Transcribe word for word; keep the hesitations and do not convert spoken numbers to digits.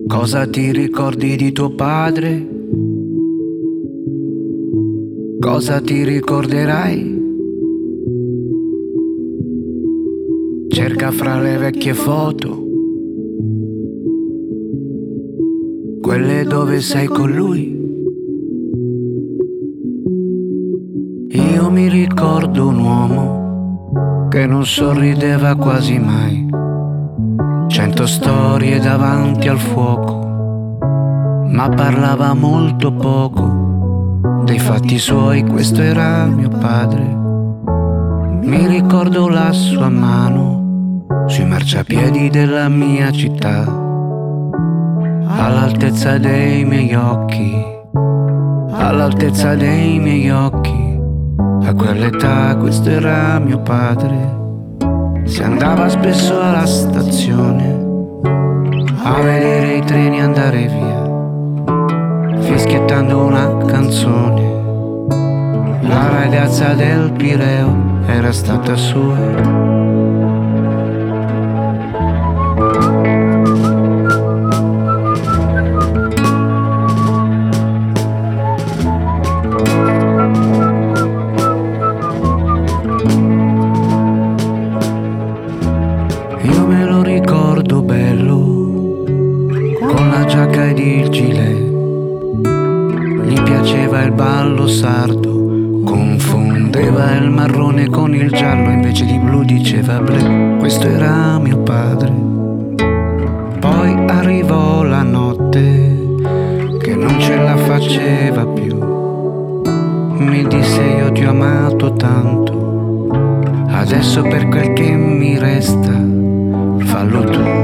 Cosa ti ricordi di tuo padre? Cosa ti ricorderai? Cerca fra le vecchie foto, quelle dove sei con lui. Io mi ricordo un uomo che non sorrideva quasi mai. Cento storie davanti al fuoco, ma parlava molto poco dei fatti suoi. Questo era mio padre. Mi ricordo la sua mano sui marciapiedi della mia città, all'altezza dei miei occhi, all'altezza dei miei occhi. A quell'età questo era mio padre. Si andava spesso alla stazione a vedere i treni andare via, fischiettando una canzone. La ragazza del Pireo era stata sua. Io me lo ricordo bello, con la giacca ed il gilet. Gli piaceva il ballo sardo, confondeva il marrone con il giallo, invece di blu diceva ble. Questo era mio padre. Poi arrivò la notte che non ce la faceva più. Mi disse: io ti ho amato tanto, adesso per quel che mi resta fallo tu.